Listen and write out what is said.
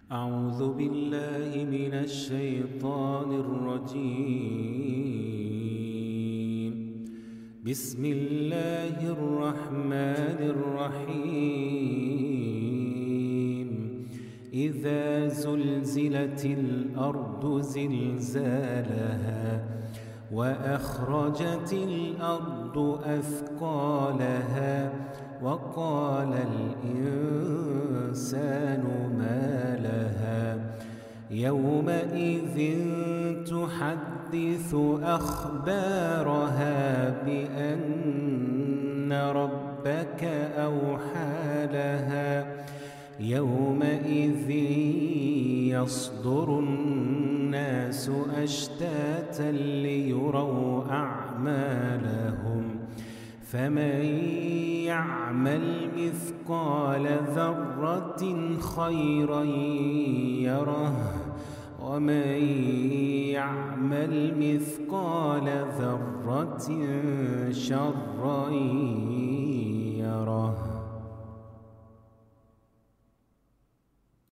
أعوذ بالله من الشيطان الرجيم. بسم الله الرحمن الرحيم. إذا زلزلت الأرض زلزالها وأخرجت الأرض أثقالها وقال الإنسان ما لها يومئذ تحدث أخبارها بأن ربك أوحى لها يومئذ يصدر الناس أشتاتا ليروا أعمالهم فمن يعمل مثقال ذرة خيرا يره ومن يعمل مثقال ذرة شرا يره.